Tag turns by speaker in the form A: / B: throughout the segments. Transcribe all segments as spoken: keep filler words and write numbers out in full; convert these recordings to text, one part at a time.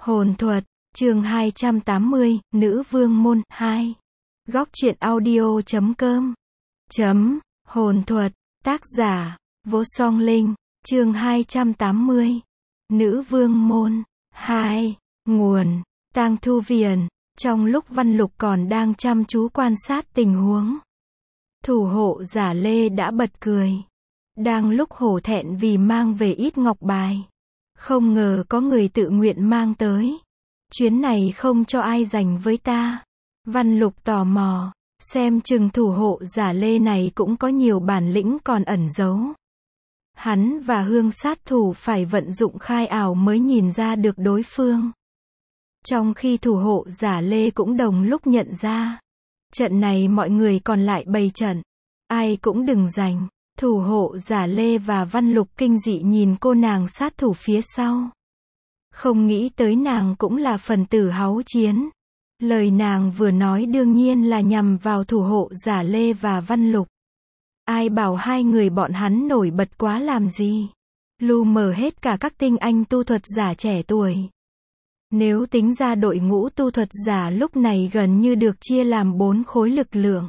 A: Hồn thuật, chương hai trăm tám mươi, Nữ Vương Môn, hai. Góc truyện audio chấm com. Chấm, hồn thuật, tác giả, Vô Song Linh, chương hai trăm tám mươi. Nữ Vương Môn, hai. Nguồn, Tang Thu Viền. Trong lúc Văn Lục còn đang chăm chú quan sát tình huống, thủ hộ giả Lê đã bật cười. Đang lúc hổ thẹn vì mang về ít ngọc bài, không ngờ có người tự nguyện mang tới. Chuyến này không cho ai giành với ta. Văn Lục tò mò, xem chừng thủ hộ giả Lê này cũng có nhiều bản lĩnh còn ẩn giấu. Hắn và hương sát thủ phải vận dụng khai ảo mới nhìn ra được đối phương. Trong khi thủ hộ giả Lê cũng đồng lúc nhận ra. Trận này mọi người còn lại bày trận. Ai cũng đừng giành. Thủ hộ giả Lê và Văn Lục kinh dị nhìn cô nàng sát thủ phía sau. Không nghĩ tới nàng cũng là phần tử háo chiến. Lời nàng vừa nói đương nhiên là nhằm vào thủ hộ giả Lê và Văn Lục. Ai bảo hai người bọn hắn nổi bật quá làm gì. Lu mờ hết cả các tinh anh tu thuật giả trẻ tuổi. Nếu tính ra đội ngũ tu thuật giả lúc này gần như được chia làm bốn khối lực lượng.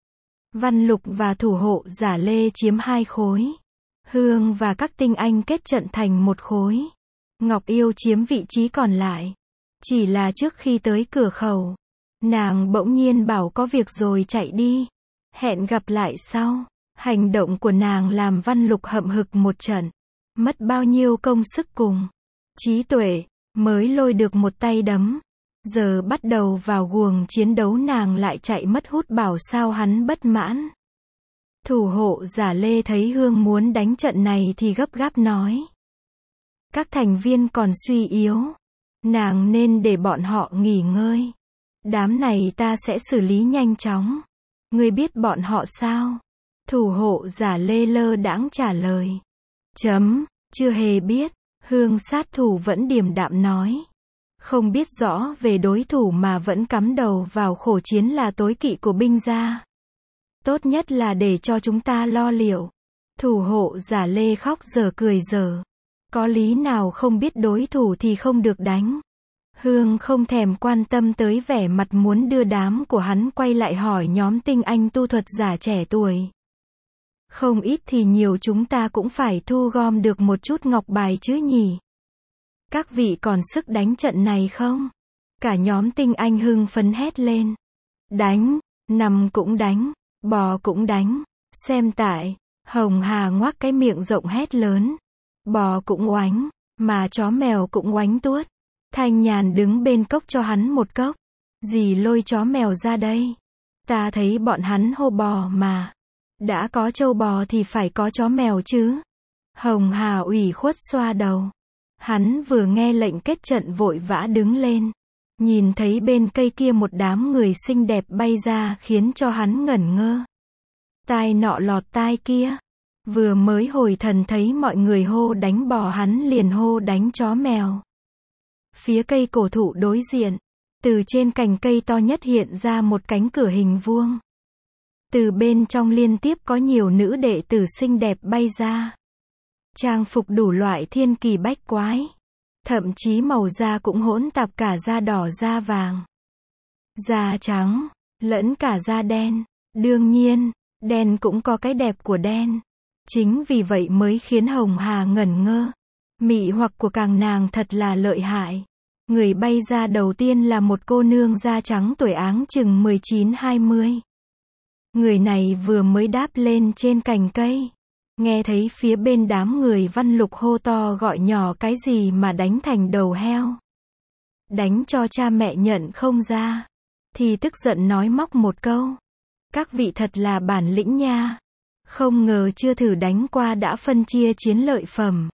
A: Văn Lục và thủ hộ giả Lê chiếm hai khối. Hương và các tinh anh kết trận thành một khối. Ngọc Yêu chiếm vị trí còn lại. Chỉ là trước khi tới cửa khẩu, nàng bỗng nhiên bảo có việc rồi chạy đi. Hẹn gặp lại sau. Hành động của nàng làm Văn Lục hậm hực một trận. Mất bao nhiêu công sức cùng trí tuệ, mới lôi được một tay đấm. Giờ bắt đầu vào guồng chiến đấu nàng lại chạy mất hút bảo sao hắn bất mãn. Thủ hộ giả Lê thấy Hương muốn đánh trận này thì gấp gáp nói. Các thành viên còn suy yếu. Nàng nên để bọn họ nghỉ ngơi. Đám này ta sẽ xử lý nhanh chóng. Ngươi biết bọn họ sao? Thủ hộ giả Lê lơ đãng trả lời. Chấm, chưa hề biết. Hương sát thủ vẫn điềm đạm nói. Không biết rõ về đối thủ mà vẫn cắm đầu vào khổ chiến là tối kỵ của binh gia. Tốt nhất là để cho chúng ta lo liệu. Thủ hộ giả Lê khóc giờ cười giờ. Có lý nào không biết đối thủ thì không được đánh. Hương không thèm quan tâm tới vẻ mặt muốn đưa đám của hắn quay lại hỏi nhóm tinh anh tu thuật giả trẻ tuổi. Không ít thì nhiều chúng ta cũng phải thu gom được một chút ngọc bài chứ nhỉ. Các vị còn sức đánh trận này không? Cả nhóm tinh anh hưng phấn hét lên. Đánh, nằm cũng đánh, bò cũng đánh. Xem tại, Hồng Hà ngoác cái miệng rộng hét lớn. Bò cũng oánh, mà chó mèo cũng oánh tuốt. Thanh Nhàn đứng bên cốc cho hắn một cốc. Dì lôi chó mèo ra đây. Ta thấy bọn hắn hô bò mà. Đã có trâu bò thì phải có chó mèo chứ. Hồng Hà ủy khuất xoa đầu. Hắn vừa nghe lệnh kết trận vội vã đứng lên. Nhìn thấy bên cây kia một đám người xinh đẹp bay ra khiến cho hắn ngẩn ngơ. Tai nọ lọt tai kia. Vừa mới hồi thần thấy mọi người hô đánh bò hắn liền hô đánh chó mèo. Phía cây cổ thụ đối diện, từ trên cành cây to nhất hiện ra một cánh cửa hình vuông. Từ bên trong liên tiếp có nhiều nữ đệ tử xinh đẹp bay ra. Trang phục đủ loại thiên kỳ bách quái. Thậm chí màu da cũng hỗn tạp cả da đỏ da vàng. Da trắng, lẫn cả da đen. Đương nhiên, đen cũng có cái đẹp của đen. Chính vì vậy mới khiến Hồng Hà ngẩn ngơ. Mị hoặc của càng nàng thật là lợi hại. Người bay ra đầu tiên là một cô nương da trắng tuổi áng chừng mười chín hai mươi. Người này vừa mới đáp lên trên cành cây. Nghe thấy phía bên đám người Văn Lục hô to gọi nhỏ cái gì mà đánh thành đầu heo. Đánh cho cha mẹ nhận không ra. Thì tức giận nói móc một câu. Các vị thật là bản lĩnh nha. Không ngờ chưa thử đánh qua đã phân chia chiến lợi phẩm.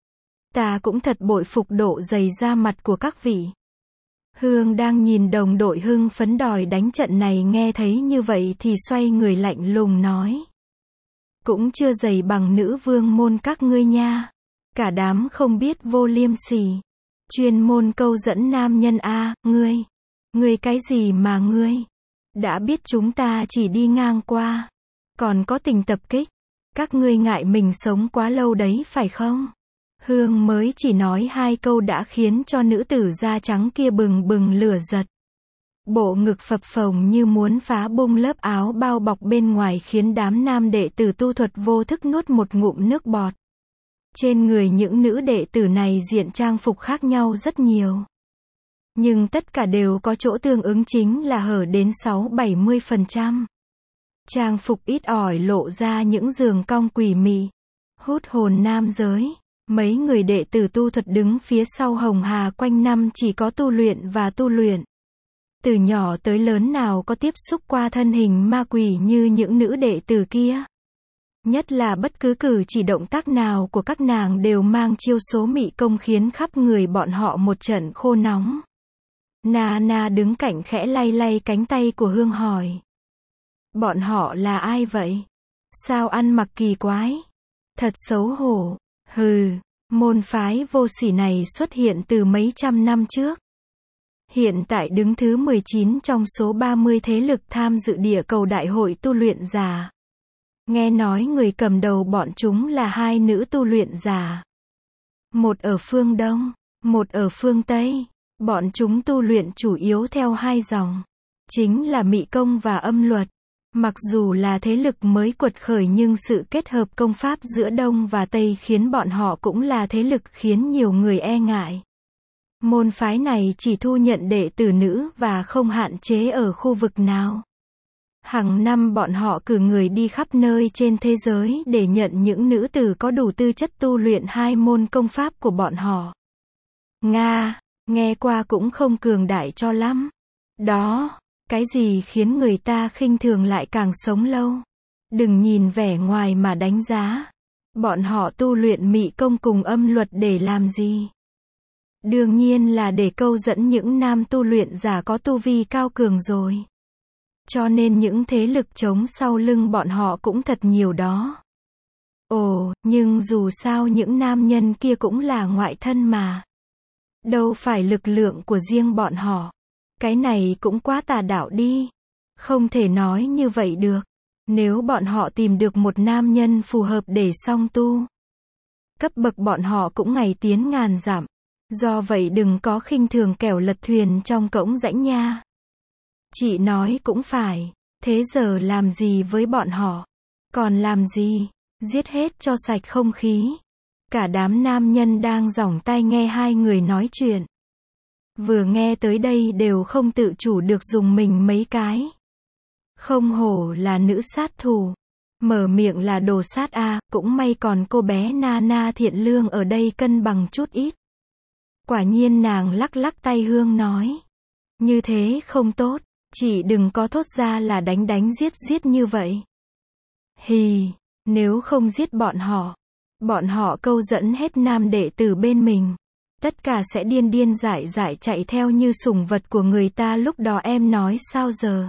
A: Ta cũng thật bội phục độ dày da mặt của các vị. Hương đang nhìn đồng đội hưng phấn đòi đánh trận này nghe thấy như vậy thì xoay người lạnh lùng nói. Cũng chưa dày bằng nữ vương môn các ngươi nha. Cả đám không biết vô liêm sỉ. Chuyên môn câu dẫn nam nhân a, ngươi. Ngươi cái gì mà ngươi? Đã biết chúng ta chỉ đi ngang qua. Còn có tình tập kích. Các ngươi ngại mình sống quá lâu đấy phải không? Hương mới chỉ nói hai câu đã khiến cho nữ tử da trắng kia bừng bừng lửa giật. Bộ ngực phập phồng như muốn phá bung lớp áo bao bọc bên ngoài khiến đám nam đệ tử tu thuật vô thức nuốt một ngụm nước bọt. Trên người những nữ đệ tử này diện trang phục khác nhau rất nhiều. Nhưng tất cả đều có chỗ tương ứng, chính là hở đến sáu bảy mươi phần trăm. Trang phục ít ỏi lộ ra những đường cong quỷ mị, hút hồn nam giới. Mấy người đệ tử tu thuật đứng phía sau Hồng Hà quanh năm chỉ có tu luyện và tu luyện. Từ nhỏ tới lớn nào có tiếp xúc qua thân hình ma quỷ như những nữ đệ tử kia. Nhất là bất cứ cử chỉ động tác nào của các nàng đều mang chiêu số mị công khiến khắp người bọn họ một trận khô nóng. Na Na đứng cạnh khẽ lay lay cánh tay của Hương hỏi. Bọn họ là ai vậy? Sao ăn mặc kỳ quái? Thật xấu hổ. Hừ, môn phái vô sỉ này xuất hiện từ mấy trăm năm trước. Hiện tại đứng thứ mười chín trong số ba mươi thế lực tham dự địa cầu đại hội tu luyện giả. Nghe nói người cầm đầu bọn chúng là hai nữ tu luyện giả. Một ở phương Đông, một ở phương Tây. Bọn chúng tu luyện chủ yếu theo hai dòng. Chính là mị công và âm luật. Mặc dù là thế lực mới quật khởi nhưng sự kết hợp công pháp giữa Đông và Tây khiến bọn họ cũng là thế lực khiến nhiều người e ngại. Môn phái này chỉ thu nhận đệ tử nữ và không hạn chế ở khu vực nào. Hàng năm bọn họ cử người đi khắp nơi trên thế giới để nhận những nữ tử có đủ tư chất tu luyện hai môn công pháp của bọn họ. Nga, nghe qua cũng không cường đại cho lắm. Đó, cái gì khiến người ta khinh thường lại càng sống lâu. Đừng nhìn vẻ ngoài mà đánh giá. Bọn họ tu luyện mị công cùng âm luật để làm gì? Đương nhiên là để câu dẫn những nam tu luyện giả có tu vi cao cường rồi. Cho nên những thế lực chống sau lưng bọn họ cũng thật nhiều đó. Ồ, nhưng dù sao những nam nhân kia cũng là ngoại thân mà. Đâu phải lực lượng của riêng bọn họ. Cái này cũng quá tà đạo đi. Không thể nói như vậy được. Nếu bọn họ tìm được một nam nhân phù hợp để song tu, cấp bậc bọn họ cũng ngày tiến ngàn dặm. Do vậy đừng có khinh thường kẻo lật thuyền trong cõng rãnh nha. Chị nói cũng phải. Thế giờ làm gì với bọn họ? Còn làm gì? Giết hết cho sạch không khí. Cả đám nam nhân đang dỏng tai nghe hai người nói chuyện. Vừa nghe tới đây đều không tự chủ được dùng mình mấy cái. Không hổ là nữ sát thủ. Mở miệng là đồ sát a, cũng may còn cô bé Na Na Thiện Lương ở đây cân bằng chút ít. Quả nhiên nàng lắc lắc tay Hương nói. Như thế không tốt, chị đừng có thốt ra là đánh đánh giết giết như vậy. Hì, nếu không giết bọn họ, bọn họ câu dẫn hết nam đệ tử bên mình. Tất cả sẽ điên điên dại dại chạy theo như sủng vật của người ta, lúc đó em nói sao giờ?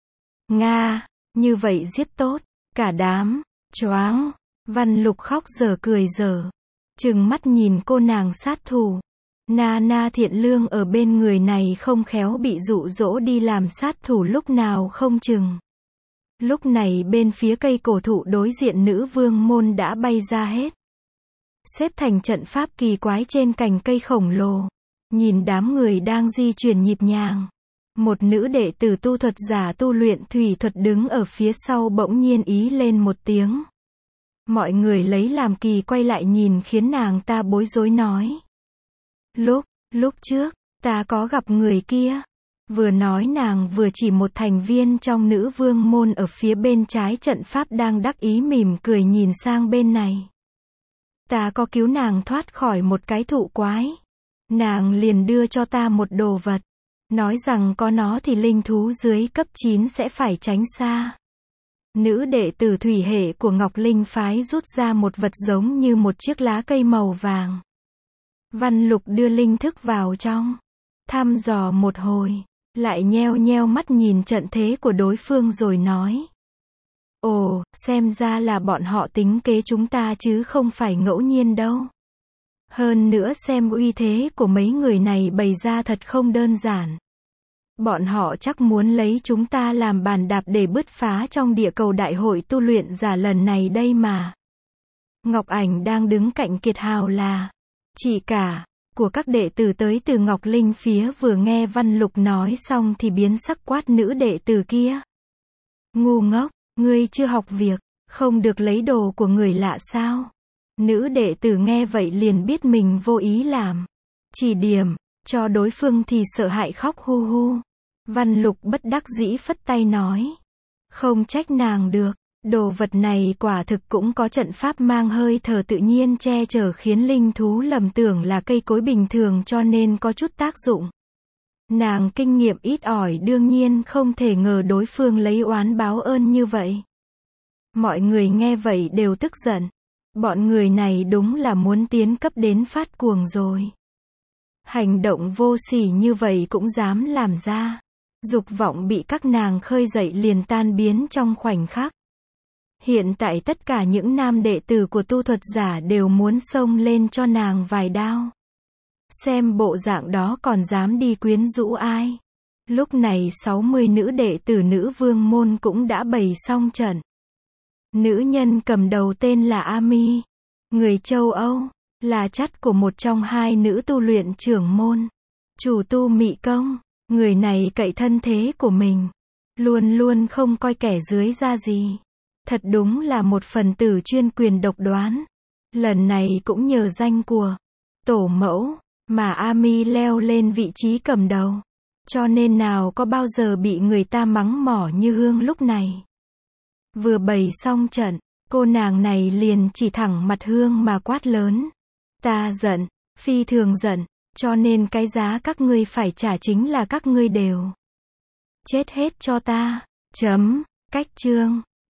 A: Nga, như vậy giết tốt, cả đám, choáng. Văn Lục khóc dở cười dở, trừng mắt nhìn cô nàng sát thủ. Na Na Thiện Lương ở bên người này không khéo bị dụ dỗ đi làm sát thủ lúc nào không chừng. Lúc này bên phía cây cổ thụ đối diện nữ vương môn đã bay ra hết. Xếp thành trận pháp kỳ quái trên cành cây khổng lồ. Nhìn đám người đang di chuyển nhịp nhàng. Một nữ đệ tử tu thuật giả tu luyện thủy thuật đứng ở phía sau bỗng nhiên ý lên một tiếng. Mọi người lấy làm kỳ quay lại nhìn khiến nàng ta bối rối nói. Lúc, lúc trước, ta có gặp người kia. Vừa nói nàng vừa chỉ một thành viên trong nữ vương môn ở phía bên trái trận pháp đang đắc ý mỉm cười nhìn sang bên này. Ta có cứu nàng thoát khỏi một cái thụ quái. Nàng liền đưa cho ta một đồ vật. Nói rằng có nó thì linh thú dưới cấp chín sẽ phải tránh xa. Nữ đệ tử thủy hệ của Ngọc Linh phái rút ra một vật giống như một chiếc lá cây màu vàng. Văn Lục đưa linh thức vào trong. Thăm dò một hồi. Lại nheo nheo mắt nhìn trận thế của đối phương rồi nói. Ồ, xem ra là bọn họ tính kế chúng ta chứ không phải ngẫu nhiên đâu. Hơn nữa xem uy thế của mấy người này bày ra thật không đơn giản. Bọn họ chắc muốn lấy chúng ta làm bàn đạp để bứt phá trong địa cầu đại hội tu luyện giả lần này đây mà. Ngọc Ảnh đang đứng cạnh Kiệt Hào là chị cả của các đệ tử tới từ Ngọc Linh phía vừa nghe Văn Lục nói xong thì biến sắc quát nữ đệ tử kia. Ngu ngốc, ngươi chưa học việc, không được lấy đồ của người lạ sao? Nữ đệ tử nghe vậy liền biết mình vô ý làm chỉ điểm cho đối phương thì sợ hãi khóc hu hu. Văn Lục bất đắc dĩ phất tay nói. Không trách nàng được, đồ vật này quả thực cũng có trận pháp mang hơi thở tự nhiên che chở khiến linh thú lầm tưởng là cây cối bình thường cho nên có chút tác dụng. Nàng kinh nghiệm ít ỏi đương nhiên không thể ngờ đối phương lấy oán báo ơn như vậy. Mọi người nghe vậy đều tức giận. Bọn người này đúng là muốn tiến cấp đến phát cuồng rồi. Hành động vô sỉ như vậy cũng dám làm ra. Dục vọng bị các nàng khơi dậy liền tan biến trong khoảnh khắc. Hiện tại tất cả những nam đệ tử của tu thuật giả đều muốn xông lên cho nàng vài đao. Xem bộ dạng đó còn dám đi quyến rũ ai. Lúc này sáu mươi nữ đệ tử nữ vương môn cũng đã bày xong trận. Nữ nhân cầm đầu tên là Ami, người châu Âu, là chắt của một trong hai nữ tu luyện trưởng môn, chủ tu mị công. Người này cậy thân thế của mình, luôn luôn không coi kẻ dưới ra gì. Thật đúng là một phần tử chuyên quyền độc đoán. Lần này cũng nhờ danh của tổ mẫu mà Ami leo lên vị trí cầm đầu. Cho nên nào có bao giờ bị người ta mắng mỏ như Hương lúc này. Vừa bày xong trận, cô nàng này liền chỉ thẳng mặt Hương mà quát lớn. Ta giận, phi thường giận, cho nên cái giá các ngươi phải trả chính là các ngươi đều chết hết cho ta. Chấm, cách chương.